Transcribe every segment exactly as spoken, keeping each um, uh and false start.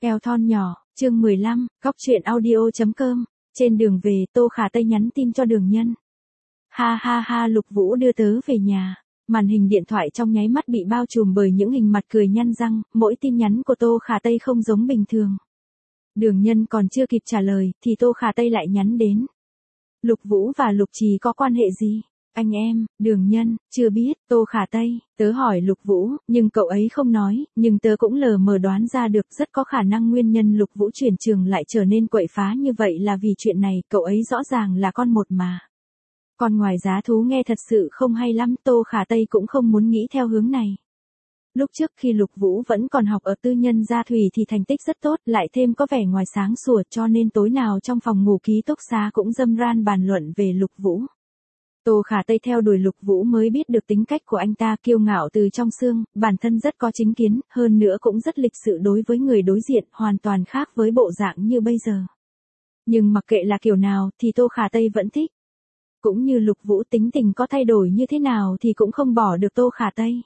Eo thon nhỏ, chương mười lăm, góc truyện audio.com, trên đường về Tô Khả Tây nhắn tin cho Đường Nhân. Ha ha ha, Lục Vũ đưa tớ về nhà. Màn hình điện thoại trong nháy mắt bị bao trùm bởi những hình mặt cười nhăn răng, mỗi tin nhắn của Tô Khả Tây không giống bình thường. Đường Nhân còn chưa kịp trả lời, thì Tô Khả Tây lại nhắn đến. Lục Vũ và Lục Trì có quan hệ gì? Anh em, Đường Nhân, chưa biết, Tô Khả Tây, tớ hỏi Lục Vũ, nhưng cậu ấy không nói, nhưng tớ cũng lờ mờ đoán ra được rất có khả năng nguyên nhân Lục Vũ chuyển trường lại trở nên quậy phá như vậy là vì chuyện này, cậu ấy rõ ràng là con một mà. Còn ngoài giá thú nghe thật sự không hay lắm, Tô Khả Tây cũng không muốn nghĩ theo hướng này. Lúc trước khi Lục Vũ vẫn còn học ở tư nhân gia thủy thì thành tích rất tốt, lại thêm có vẻ ngoài sáng sủa cho nên tối nào trong phòng ngủ ký túc xá cũng râm ran bàn luận về Lục Vũ. Tô Khả Tây theo đuổi Lục Vũ mới biết được tính cách của anh ta kiêu ngạo từ trong xương, bản thân rất có chính kiến, hơn nữa cũng rất lịch sự đối với người đối diện, hoàn toàn khác với bộ dạng như bây giờ. Nhưng mặc kệ là kiểu nào thì Tô Khả Tây vẫn thích. Cũng như Lục Vũ tính tình có thay đổi như thế nào thì cũng không bỏ được Tô Khả Tây.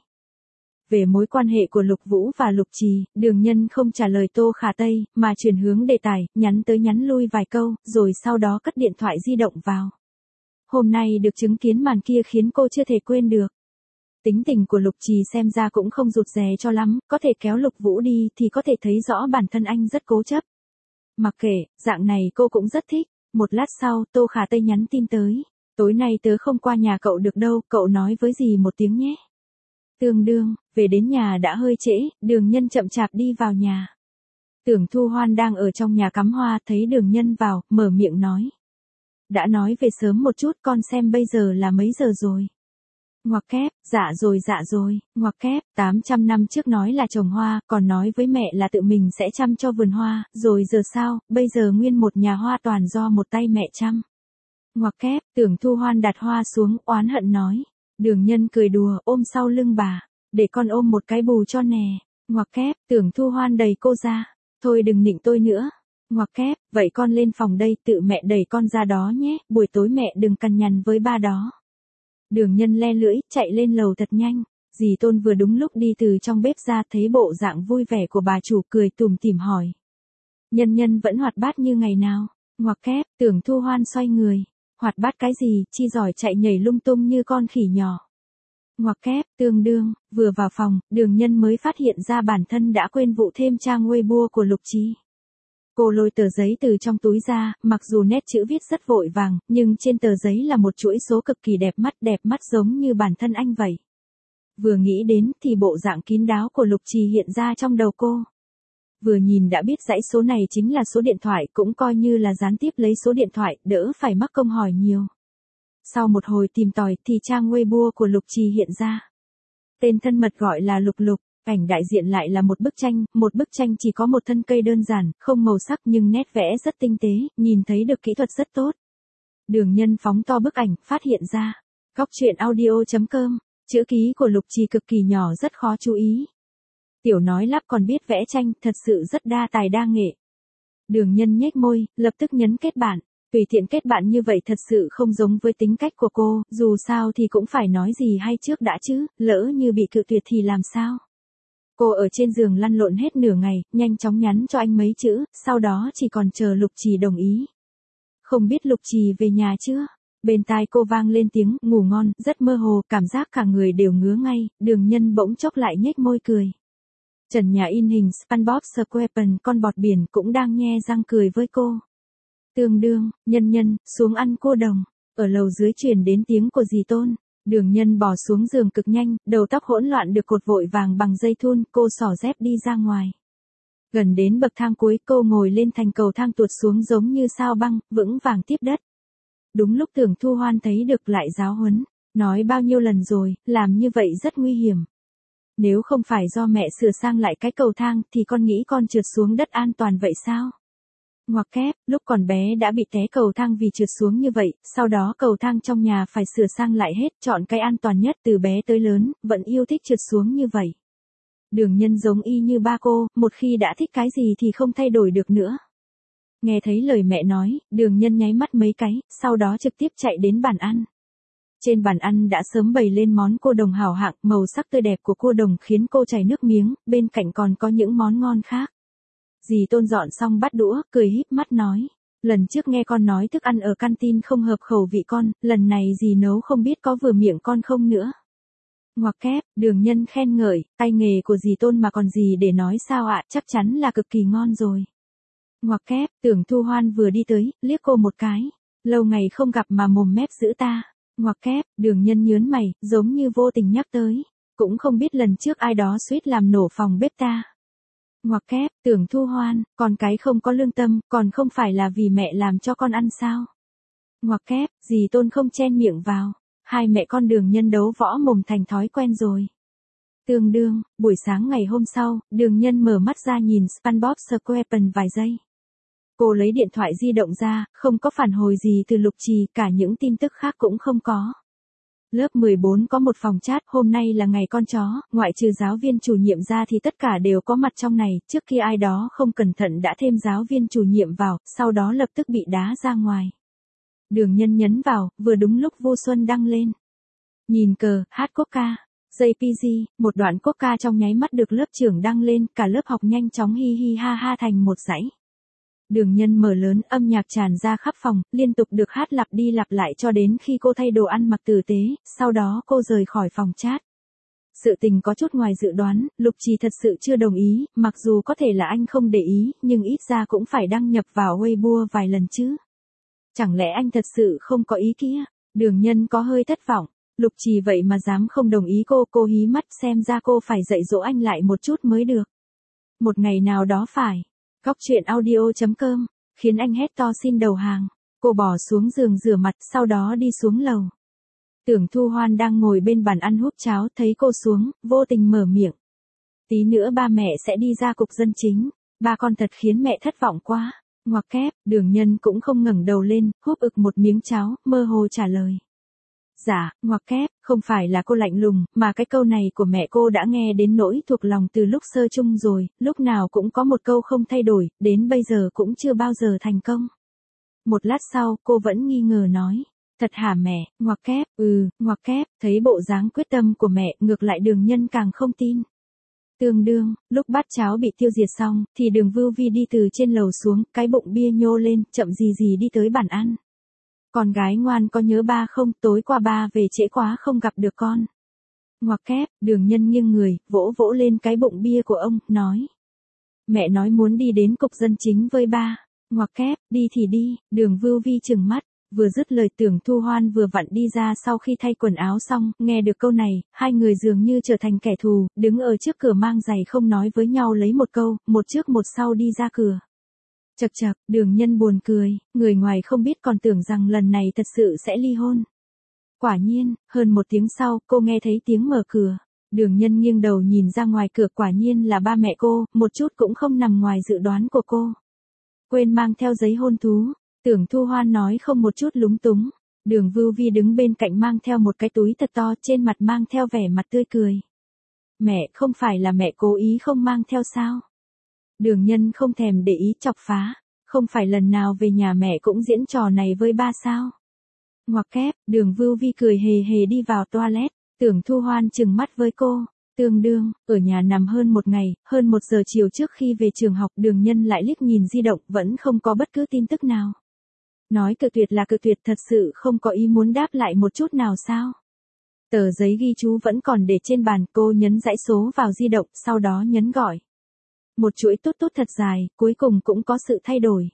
Về mối quan hệ của Lục Vũ và Lục Trì, Đường Nhân không trả lời Tô Khả Tây, mà chuyển hướng đề tài, nhắn tới nhắn lui vài câu, rồi sau đó cất điện thoại di động vào. Hôm nay được chứng kiến màn kia khiến cô chưa thể quên được. Tính tình của Lục Trì xem ra cũng không rụt rè cho lắm, có thể kéo Lục Vũ đi thì có thể thấy rõ bản thân anh rất cố chấp. Mặc kệ, dạng này cô cũng rất thích. Một lát sau, Tô Khả Tây nhắn tin tới. Tối nay tớ không qua nhà cậu được đâu, cậu nói với dì một tiếng nhé. Tương đương, về đến nhà đã hơi trễ, Đường Nhân chậm chạp đi vào nhà. Tưởng Thu Hoan đang ở trong nhà cắm hoa, thấy Đường Nhân vào, mở miệng nói. Đã nói về sớm một chút, con xem bây giờ là mấy giờ rồi. Ngoặc kép, dạ rồi dạ rồi, ngoặc kép, tám trăm năm trước nói là trồng hoa, còn nói với mẹ là tự mình sẽ chăm cho vườn hoa, rồi giờ sao, bây giờ nguyên một nhà hoa toàn do một tay mẹ chăm. Ngoặc kép, Tưởng Thu Hoan đặt hoa xuống, oán hận nói. Đường Nhân cười đùa, ôm sau lưng bà, để con ôm một cái bù cho nè. Ngoặc kép, Tưởng Thu Hoan đẩy cô ra, thôi đừng nịnh tôi nữa. Ngoặc kép, vậy con lên phòng đây, tự mẹ đẩy con ra đó nhé, buổi tối mẹ đừng cằn nhằn với ba đó. Đường Nhân le lưỡi, chạy lên lầu thật nhanh. Dì Tôn vừa đúng lúc đi từ trong bếp ra, thấy bộ dạng vui vẻ của bà chủ, cười tủm tỉm hỏi. Nhân Nhân vẫn hoạt bát như ngày nào? Ngoặc kép, Tưởng Thu Hoan xoay người. Hoạt bát cái gì, chi giỏi chạy nhảy lung tung như con khỉ nhỏ. Ngoặc kép, tương đương, vừa vào phòng, Đường Nhân mới phát hiện ra bản thân đã quên vụ thêm trang Weibo của Lục Trì. Cô lôi tờ giấy từ trong túi ra, mặc dù nét chữ viết rất vội vàng, nhưng trên tờ giấy là một chuỗi số cực kỳ đẹp mắt, đẹp mắt giống như bản thân anh vậy. Vừa nghĩ đến thì bộ dạng kín đáo của Lục Trì hiện ra trong đầu cô. Vừa nhìn đã biết dãy số này chính là số điện thoại, cũng coi như là gián tiếp lấy số điện thoại, đỡ phải mắc công hỏi nhiều. Sau một hồi tìm tòi thì trang Weibo của Lục Trì hiện ra. Tên thân mật gọi là Lục Lục, ảnh đại diện lại là một bức tranh, một bức tranh chỉ có một thân cây đơn giản, không màu sắc nhưng nét vẽ rất tinh tế, nhìn thấy được kỹ thuật rất tốt. Đường Nhân phóng to bức ảnh, phát hiện ra. Góc truyện audio.com, chữ ký của Lục Trì cực kỳ nhỏ rất khó chú ý. Tiểu nói lắp còn biết vẽ tranh, thật sự rất đa tài đa nghệ. Đường Nhân nhếch môi, lập tức nhấn kết bạn. Tùy tiện kết bạn như vậy thật sự không giống với tính cách của cô, dù sao thì cũng phải nói gì hay trước đã chứ, lỡ như bị cự tuyệt thì làm sao. Cô ở trên giường lăn lộn hết nửa ngày, nhanh chóng nhắn cho anh mấy chữ, sau đó chỉ còn chờ Lục Trì đồng ý. Không biết Lục Trì về nhà chưa? Bên tai cô vang lên tiếng ngủ ngon, rất mơ hồ, cảm giác cả người đều ngứa ngay, Đường Nhân bỗng chốc lại nhếch môi cười. Trần nhà in hình SpongeBob SquarePants, con bọt biển cũng đang nhe răng cười với cô. Tương đương, Nhân Nhân, xuống ăn cô đồng. Ở lầu dưới truyền đến tiếng của dì Tôn. Đường Nhân bò xuống giường cực nhanh, đầu tóc hỗn loạn được cột vội vàng bằng dây thun, cô xỏ dép đi ra ngoài. Gần đến bậc thang cuối, cô ngồi lên thành cầu thang tuột xuống giống như sao băng, vững vàng tiếp đất. Đúng lúc Tưởng Thu Hoan thấy được lại giáo huấn. Nói bao nhiêu lần rồi, làm như vậy rất nguy hiểm. Nếu không phải do mẹ sửa sang lại cái cầu thang thì con nghĩ con trượt xuống đất an toàn vậy sao? Ngoặc kép, lúc còn bé đã bị té cầu thang vì trượt xuống như vậy, sau đó cầu thang trong nhà phải sửa sang lại hết, chọn cái an toàn nhất từ bé tới lớn, vẫn yêu thích trượt xuống như vậy. Đường Nhân giống y như ba cô, một khi đã thích cái gì thì không thay đổi được nữa. Nghe thấy lời mẹ nói, Đường Nhân nháy mắt mấy cái, sau đó trực tiếp chạy đến bàn ăn. Trên bàn ăn đã sớm bày lên món cua đồng hảo hạng, màu sắc tươi đẹp của cua đồng khiến cô chảy nước miếng, bên cạnh còn có những món ngon khác. Dì Tôn dọn xong bát đũa, cười híp mắt nói. Lần trước nghe con nói thức ăn ở canteen không hợp khẩu vị con, lần này dì nấu không biết có vừa miệng con không nữa. Ngoặc kép, Đường Nhân khen ngợi, tay nghề của dì Tôn mà còn gì để nói sao ạ, chắc chắn là cực kỳ ngon rồi. Ngoặc kép, Tưởng Thu Hoan vừa đi tới, liếc cô một cái. Lâu ngày không gặp mà mồm mép giữ ta. Ngoặc kép, Đường Nhân nhớn mày, giống như vô tình nhắc tới. Cũng không biết lần trước ai đó suýt làm nổ phòng bếp ta. Ngoặc kép, Tưởng Thu Hoan, con cái không có lương tâm, còn không phải là vì mẹ làm cho con ăn sao. Ngoặc kép, dì Tôn không chen miệng vào. Hai mẹ con Đường Nhân đấu võ mồm thành thói quen rồi. Tương đương, buổi sáng ngày hôm sau, Đường Nhân mở mắt ra nhìn SpongeBob SquarePants vài giây. Cô lấy điện thoại di động ra, không có phản hồi gì từ Lục Trì, cả những tin tức khác cũng không có. Lớp mười bốn có một phòng chat, hôm nay là ngày con chó, ngoại trừ giáo viên chủ nhiệm ra thì tất cả đều có mặt trong này, trước khi ai đó không cẩn thận đã thêm giáo viên chủ nhiệm vào, sau đó lập tức bị đá ra ngoài. Đường Nhân nhấn vào, vừa đúng lúc Vu Xuân đăng lên. Nhìn cờ, hát quốc ca. gi pê giê, một đoạn quốc ca trong nháy mắt được lớp trưởng đăng lên, cả lớp học nhanh chóng hi hi ha ha thành một dãy. Đường Nhân mở lớn, âm nhạc tràn ra khắp phòng, liên tục được hát lặp đi lặp lại cho đến khi cô thay đồ ăn mặc tử tế, sau đó cô rời khỏi phòng chat. Sự tình có chút ngoài dự đoán, Lục Trì thật sự chưa đồng ý, mặc dù có thể là anh không để ý, nhưng ít ra cũng phải đăng nhập vào Weibo vài lần chứ. Chẳng lẽ anh thật sự không có ý kia? Đường Nhân có hơi thất vọng. Lục Trì vậy mà dám không đồng ý cô, cô hí mắt, xem ra cô phải dạy dỗ anh lại một chút mới được. Một ngày nào đó phải. Góc truyện audio chấm com, khiến anh hét to xin đầu hàng. Cô bỏ xuống giường rửa mặt, sau đó đi xuống lầu. Tưởng Thu Hoan đang ngồi bên bàn ăn húp cháo, thấy cô xuống, vô tình mở miệng. Tí nữa ba mẹ sẽ đi ra cục dân chính, ba con thật khiến mẹ thất vọng quá. Ngoặc kép, Đường Nhân cũng không ngẩng đầu lên, húp ực một miếng cháo, mơ hồ trả lời. Dạ, ngoặc kép, không phải là cô lạnh lùng, mà cái câu này của mẹ cô đã nghe đến nỗi thuộc lòng từ lúc sơ chung rồi, lúc nào cũng có một câu không thay đổi, đến bây giờ cũng chưa bao giờ thành công. Một lát sau, cô vẫn nghi ngờ nói. Thật hả mẹ, ngoặc kép, ừ, ngoặc kép, thấy bộ dáng quyết tâm của mẹ, ngược lại Đường Nhân càng không tin. Tương đương, lúc bát cháo bị tiêu diệt xong, thì Đường Vưu Vi đi từ trên lầu xuống, cái bụng bia nhô lên, chậm gì gì đi tới bàn ăn. Con gái ngoan có nhớ ba không, tối qua ba về trễ quá không gặp được con. Ngoặc kép, Đường Nhân nghiêng người, vỗ vỗ lên cái bụng bia của ông, nói. Mẹ nói muốn đi đến cục dân chính với ba. Ngoặc kép, đi thì đi, Đường Vưu Vi trừng mắt. Vừa dứt lời Tưởng Thu Hoan vừa vặn đi ra sau khi thay quần áo xong, nghe được câu này, hai người dường như trở thành kẻ thù, đứng ở trước cửa mang giày không nói với nhau lấy một câu, một trước một sau đi ra cửa. Chậc chậc, Đường Nhân buồn cười, người ngoài không biết còn tưởng rằng lần này thật sự sẽ ly hôn. Quả nhiên, hơn một tiếng sau, cô nghe thấy tiếng mở cửa. Đường Nhân nghiêng đầu nhìn ra ngoài cửa, quả nhiên là ba mẹ cô, một chút cũng không nằm ngoài dự đoán của cô. Quên mang theo giấy hôn thú. Tưởng Thu Hoan nói không một chút lúng túng. Đường Vưu Vi đứng bên cạnh mang theo một cái túi thật to, trên mặt mang theo vẻ mặt tươi cười. Mẹ, không phải là mẹ cố ý không mang theo sao? Đường Nhân không thèm để ý chọc phá. Không phải lần nào về nhà mẹ cũng diễn trò này với ba sao? Ngoặc kép, Đường Vưu Vi cười hề hề đi vào toilet. Tưởng Thu Hoan trừng mắt với cô. Tương đương, ở nhà nằm hơn một ngày, hơn một giờ chiều trước khi về trường học, Đường Nhân lại liếc nhìn di động, vẫn không có bất cứ tin tức nào. Nói cự tuyệt là cự tuyệt, thật sự không có ý muốn đáp lại một chút nào sao? Tờ giấy ghi chú vẫn còn để trên bàn, cô nhấn dãy số vào di động, sau đó nhấn gọi. Một chuỗi tút tút thật dài, cuối cùng cũng có sự thay đổi.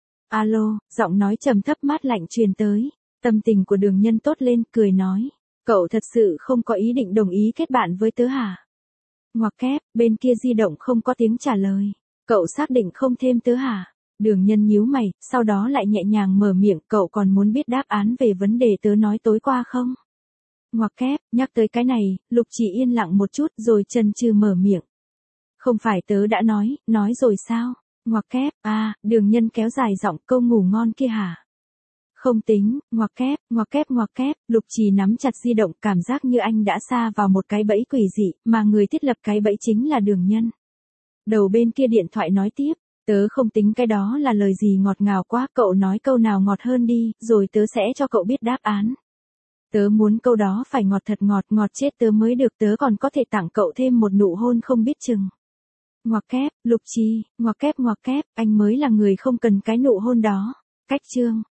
Alo, giọng nói trầm thấp mát lạnh truyền tới. Tâm tình của Đường Nhân tốt lên, cười nói. Cậu thật sự không có ý định đồng ý kết bạn với tớ hả? Ngoặc kép, bên kia di động không có tiếng trả lời. Cậu xác định không thêm tớ hả? Đường Nhân nhíu mày, sau đó lại nhẹ nhàng mở miệng, cậu còn muốn biết đáp án về vấn đề tớ nói tối qua không? Ngoặc kép, nhắc tới cái này, Lục Chỉ yên lặng một chút rồi chần chừ mở miệng. Không phải tớ đã nói, nói rồi sao? Ngoặc kép, à, Đường Nhân kéo dài giọng, câu ngủ ngon kia hả? Không tính, ngoặc kép, ngoặc kép ngoặc kép, Lục Trì nắm chặt di động, cảm giác như anh đã sa vào một cái bẫy quỷ dị, mà người thiết lập cái bẫy chính là Đường Nhân. Đầu bên kia điện thoại nói tiếp, tớ không tính cái đó là lời gì ngọt ngào quá, cậu nói câu nào ngọt hơn đi, rồi tớ sẽ cho cậu biết đáp án. Tớ muốn câu đó phải ngọt thật ngọt, ngọt chết tớ mới được, tớ còn có thể tặng cậu thêm một nụ hôn không biết chừng. Ngoặc kép, Lục Trì, ngoặc kép ngoặc kép, anh mới là người không cần cái nụ hôn đó. Cách chương